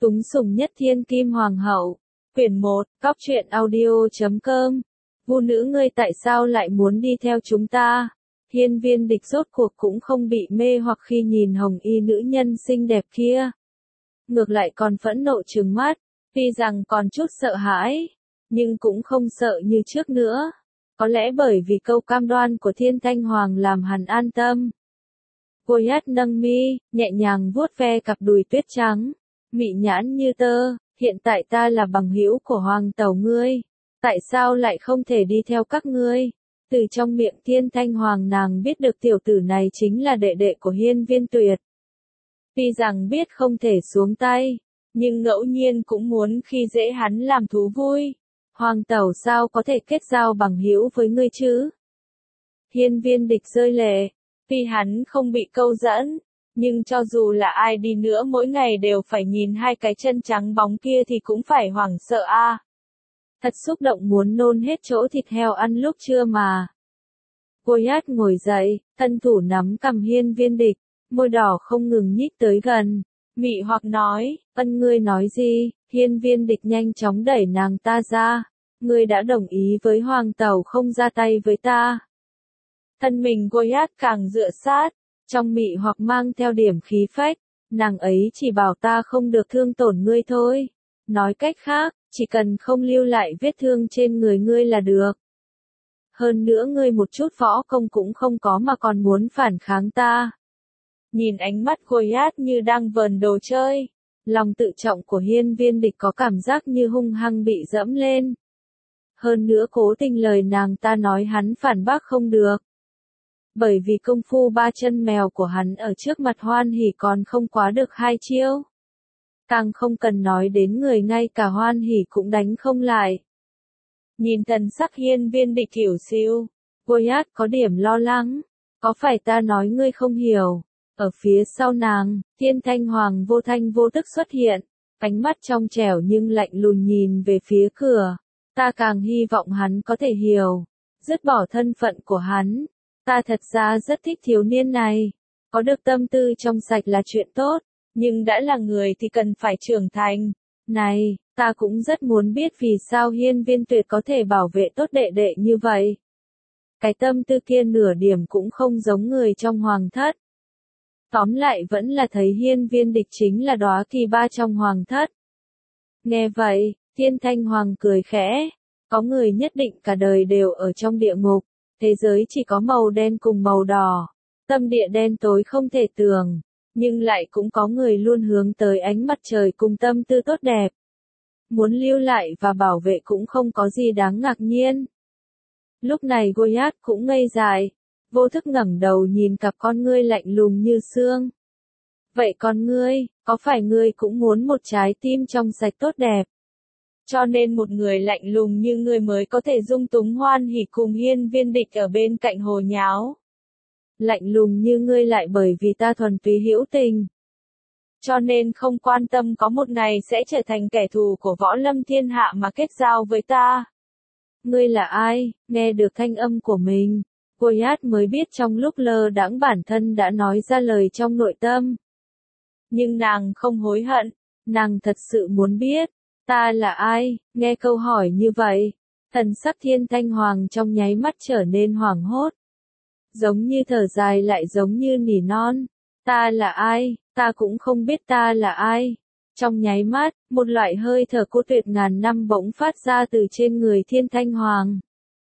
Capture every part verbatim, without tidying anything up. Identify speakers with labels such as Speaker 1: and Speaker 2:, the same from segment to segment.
Speaker 1: Túng sủng nhất thiên kim hoàng hậu. Quyển một, cóc truyện audio chấm com. Vu nữ ngươi tại sao lại muốn đi theo chúng ta? Hiên Viên Địch rốt cuộc cũng không bị mê hoặc khi nhìn hồng y nữ nhân xinh đẹp kia. Ngược lại còn phẫn nộ trừng mắt, tuy rằng còn chút sợ hãi, nhưng cũng không sợ như trước nữa. Có lẽ bởi vì câu cam đoan của Thiên Thanh Hoàng làm hắn an tâm. Goliath nâng mi, nhẹ nhàng vuốt ve cặp đùi tuyết trắng, mị nhãn như tơ, hiện tại ta là bằng hữu của hoàng tẩu ngươi, tại sao lại không thể đi theo các ngươi? Từ trong miệng Thiên Thanh Hoàng nàng biết được tiểu tử này chính là đệ đệ của Hiên Viên Tuyệt. Tuy rằng biết không thể xuống tay, nhưng ngẫu nhiên cũng muốn khi dễ hắn làm thú vui. Hoàng tẩu sao có thể kết giao bằng hữu với ngươi chứ? Hiên Viên Địch rơi lệ, tuy hắn không bị câu dẫn, nhưng cho dù là ai đi nữa mỗi ngày đều phải nhìn hai cái chân trắng bóng kia thì cũng phải hoảng sợ a. À. Thật xúc động muốn nôn hết chỗ thịt heo ăn lúc trưa mà. Goliath ngồi dậy, thân thủ nắm cầm Hiên Viên Địch, môi đỏ không ngừng nhích tới gần, mị hoặc nói, ân ngươi nói gì? Hiên Viên Địch nhanh chóng đẩy nàng ta ra, ngươi đã đồng ý với hoàng tẩu không ra tay với ta. Thân mình Goliath càng dựa sát, trong mị hoặc mang theo điểm khí phách, nàng ấy chỉ bảo ta không được thương tổn ngươi thôi. Nói cách khác, chỉ cần không lưu lại vết thương trên người ngươi là được. Hơn nữa ngươi một chút võ công cũng không có mà còn muốn phản kháng ta. Nhìn ánh mắt Goliath như đang vờn đồ chơi, lòng tự trọng của Hiên Viên Địch có cảm giác như hung hăng bị dẫm lên. Hơn nữa cố tình lời nàng ta nói hắn phản bác không được. Bởi vì công phu ba chân mèo của hắn ở trước mặt Hoan Hỉ còn không quá được hai chiêu. Càng không cần nói đến người ngay cả Hoan Hỉ cũng đánh không lại. Nhìn thần sắc Hiên Viên Địch hiểu siêu, Goliath có điểm lo lắng, có phải ta nói ngươi không hiểu? Ở phía sau nàng, Thiên Thanh Hoàng vô thanh vô tức xuất hiện, ánh mắt trong trẻo nhưng lạnh lùng nhìn về phía cửa. Ta càng hy vọng hắn có thể hiểu, dứt bỏ thân phận của hắn. Ta thật ra rất thích thiếu niên này, có được tâm tư trong sạch là chuyện tốt, nhưng đã là người thì cần phải trưởng thành. Này, ta cũng rất muốn biết vì sao Hiên Viên Tuyệt có thể bảo vệ tốt đệ đệ như vậy. Cái tâm tư kia nửa điểm cũng không giống người trong hoàng thất. Tóm lại vẫn là thấy Hiên Viên Địch chính là đóa kỳ ba trong hoàng thất. Nghe vậy, Thiên Thanh Hoàng cười khẽ, có người nhất định cả đời đều ở trong địa ngục. Thế giới chỉ có màu đen cùng màu đỏ, tâm địa đen tối không thể tưởng, nhưng lại cũng có người luôn hướng tới ánh mặt trời cùng tâm tư tốt đẹp. Muốn lưu lại và bảo vệ cũng không có gì đáng ngạc nhiên. Lúc này Goliath cũng ngây dại, vô thức ngẩng đầu nhìn cặp con ngươi lạnh lùng như xương. Vậy con ngươi, có phải ngươi cũng muốn một trái tim trong sạch tốt đẹp? Cho nên một người lạnh lùng như ngươi mới có thể dung túng Hoan Hỉ cùng Hiên Viên Địch ở bên cạnh hồ nháo. Lạnh lùng như ngươi lại bởi vì ta thuần túy hữu tình. Cho nên không quan tâm có một ngày sẽ trở thành kẻ thù của võ lâm thiên hạ mà kết giao với ta. Ngươi là ai? Nghe được thanh âm của mình, Goliath mới biết trong lúc lơ đãng bản thân đã nói ra lời trong nội tâm. Nhưng nàng không hối hận, nàng thật sự muốn biết. Ta là ai? Nghe câu hỏi như vậy, thần sắc Thiên Thanh Hoàng trong nháy mắt trở nên hoảng hốt. Giống như thở dài lại giống như nỉ non. Ta là ai? Ta cũng không biết ta là ai. Trong nháy mắt, một loại hơi thở cô tuyệt ngàn năm bỗng phát ra từ trên người Thiên Thanh Hoàng.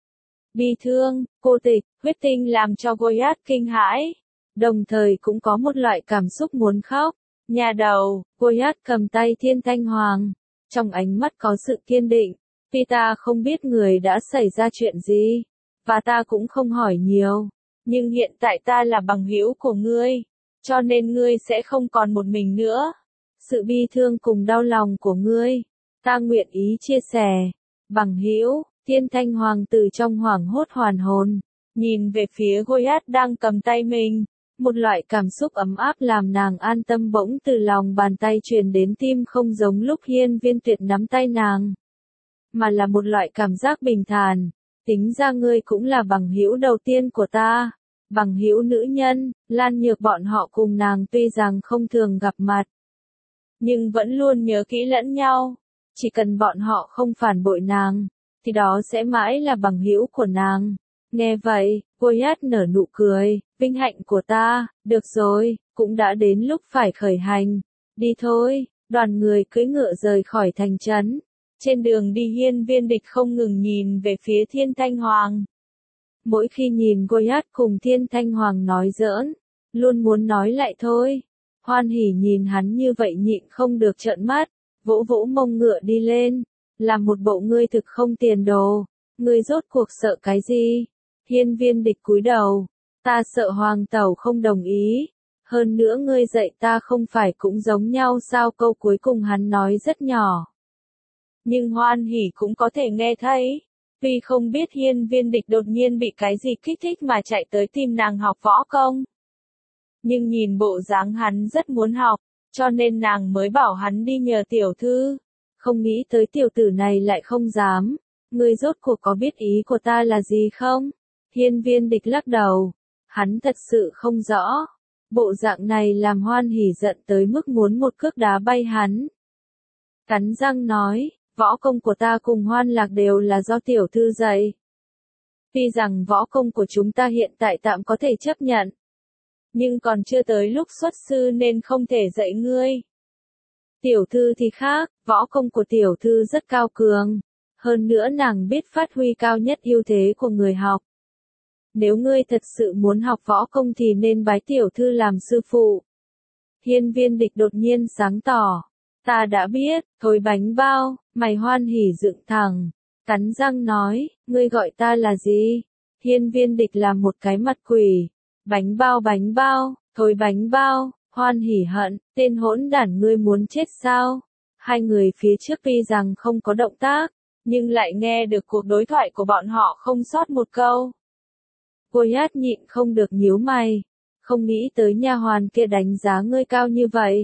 Speaker 1: Bi thương, cô tịch, huyết tinh làm cho Goliath kinh hãi. Đồng thời cũng có một loại cảm xúc muốn khóc. Nhà đầu, Goliath cầm tay Thiên Thanh Hoàng. Trong ánh mắt có sự kiên định, tuy ta không biết người đã xảy ra chuyện gì, và ta cũng không hỏi nhiều, nhưng hiện tại ta là bằng hữu của ngươi, cho nên ngươi sẽ không còn một mình nữa. Sự bi thương cùng đau lòng của ngươi, ta nguyện ý chia sẻ. Bằng hữu, Thiên Thanh Hoàng từ trong hoảng hốt hoàn hồn, nhìn về phía Goliath đang cầm tay mình. Một loại cảm xúc ấm áp làm nàng an tâm bỗng từ lòng bàn tay truyền đến tim không giống lúc Hiên Viên Tuyệt nắm tay nàng. Mà là một loại cảm giác bình thản, tính ra ngươi cũng là bằng hữu đầu tiên của ta. Bằng hữu nữ nhân, Lan Nhược bọn họ cùng nàng tuy rằng không thường gặp mặt. nhưng vẫn luôn nhớ kỹ lẫn nhau. Chỉ cần bọn họ không phản bội nàng, thì đó sẽ mãi là bằng hữu của nàng. Nghe vậy, Goliath nở nụ cười, vinh hạnh của ta, được rồi, cũng đã đến lúc phải khởi hành. Đi thôi, đoàn người cưỡi ngựa rời khỏi thành trấn. Trên đường đi Hiên Viên Địch không ngừng nhìn về phía Thiên Thanh Hoàng. Mỗi khi nhìn Goliath cùng Thiên Thanh Hoàng nói giỡn, luôn muốn nói lại thôi. Hoan Hỉ nhìn hắn như vậy nhịn không được trợn mắt, vỗ vỗ mông ngựa đi lên, làm một bộ ngươi thực không tiền đồ, ngươi rốt cuộc sợ cái gì? Hiên Viên Địch cúi đầu, ta sợ Hoàng tẩu không đồng ý, hơn nữa ngươi dạy ta không phải cũng giống nhau sao? Câu cuối cùng hắn nói rất nhỏ, nhưng Hoan Hỉ cũng có thể nghe thấy. Tuy không biết Hiên Viên Địch đột nhiên bị cái gì kích thích mà chạy tới tìm nàng học võ công, nhưng nhìn bộ dáng hắn rất muốn học, cho nên nàng mới bảo hắn đi nhờ tiểu thư. Không nghĩ tới tiểu tử này lại không dám. Ngươi rốt cuộc có biết ý của ta là gì không? Hiên Viên Địch lắc đầu. Hắn thật sự không rõ. Bộ dạng này làm Hoan Hỉ giận tới mức muốn một cước đá bay hắn. Cắn răng nói, võ công của ta cùng Hoan Lạc đều là do tiểu thư dạy. Tuy rằng võ công của chúng ta hiện tại tạm có thể chấp nhận, nhưng còn chưa tới lúc xuất sư nên không thể dạy ngươi. Tiểu thư thì khác, võ công của tiểu thư rất cao cường. Hơn nữa nàng biết phát huy cao nhất ưu thế của người học. Nếu ngươi thật sự muốn học võ công thì nên bái tiểu thư làm sư phụ. Hiên Viên Địch đột nhiên sáng tỏ. Ta đã biết, thôi bánh bao, mày Hoan Hỉ dựng thẳng. Cắn răng nói, ngươi gọi ta là gì? Hiên Viên Địch làm một cái mặt quỷ. Bánh bao bánh bao, thôi bánh bao, Hoan Hỉ hận, tên hỗn đản ngươi muốn chết sao? Hai người phía trước tuy rằng không có động tác, nhưng lại nghe được cuộc đối thoại của bọn họ không sót một câu. Goliath nhịn không được nhíu mày, không nghĩ tới nha hoàn kia đánh giá ngươi cao như vậy.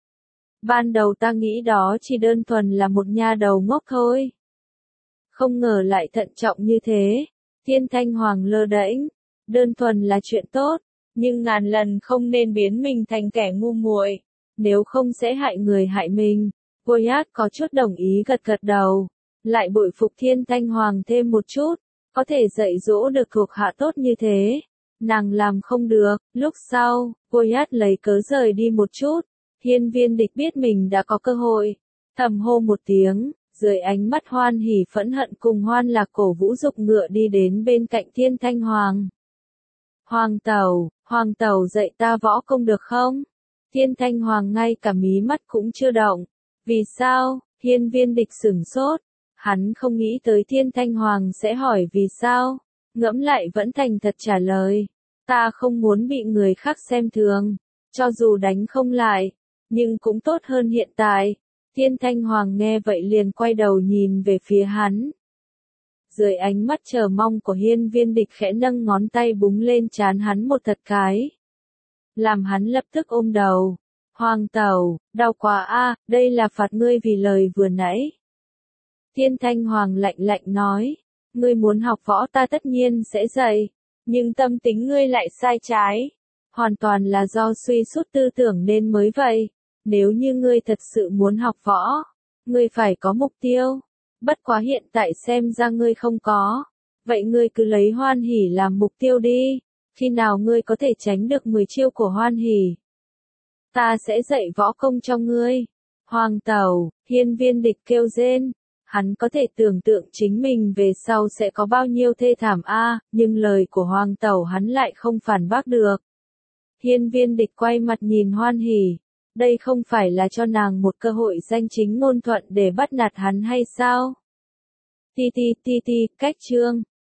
Speaker 1: Ban đầu ta nghĩ đó chỉ đơn thuần là một nha đầu ngốc thôi. Không ngờ lại thận trọng như thế. Thiên Thanh Hoàng lơ đễnh, đơn thuần là chuyện tốt, nhưng ngàn lần không nên biến mình thành kẻ ngu muội, nếu không sẽ hại người hại mình. Goliath có chút đồng ý gật gật đầu, lại bội phục Thiên Thanh Hoàng thêm một chút, có thể dạy dỗ được thuộc hạ tốt như thế. Nàng làm không được. Lúc sau, Goliath lấy cớ rời đi một chút. Hiên Viên Địch biết mình đã có cơ hội, thầm hô một tiếng, dưới ánh mắt Hoan Hỉ phẫn hận cùng Hoan Lạc cổ vũ dục ngựa đi đến bên cạnh Thiên Thanh Hoàng. Hoàng tẩu, Hoàng tẩu dạy ta võ công được không? Thiên Thanh Hoàng ngay cả mí mắt cũng chưa động. Vì sao? Hiên Viên Địch sửng sốt. Hắn không nghĩ tới Thiên Thanh Hoàng sẽ hỏi vì sao. Ngẫm lại vẫn thành thật trả lời. Ta không muốn bị người khác xem thường. Cho dù đánh không lại, nhưng cũng tốt hơn hiện tại. Thiên Thanh Hoàng nghe vậy liền quay đầu nhìn về phía hắn. Dưới ánh mắt chờ mong của Hiên Viên Địch khẽ nâng ngón tay búng lên trán hắn một thật cái. Làm hắn lập tức ôm đầu. Hoàng tẩu, đau quá a, đây là phạt ngươi vì lời vừa nãy. Thiên Thanh Hoàng lạnh lạnh nói, ngươi muốn học võ ta tất nhiên sẽ dạy, nhưng tâm tính ngươi lại sai trái. Hoàn toàn là do suy sút tư tưởng nên mới vậy. Nếu như ngươi thật sự muốn học võ, ngươi phải có mục tiêu. Bất quá hiện tại xem ra ngươi không có. Vậy ngươi cứ lấy Hoan Hỉ làm mục tiêu đi. Khi nào ngươi có thể tránh được mười chiêu của Hoan Hỉ, ta sẽ dạy võ công cho ngươi. Hoàng tẩu, Hiên Viên Địch kêu rên. Hắn có thể tưởng tượng chính mình về sau sẽ có bao nhiêu thê thảm a, nhưng lời của Hoàng tẩu hắn lại không phản bác được. Hiên Viên Địch quay mặt nhìn Hoan Hỉ. Đây không phải là cho nàng một cơ hội danh chính ngôn thuận để bắt nạt hắn hay sao? Ti ti ti ti, cách chương.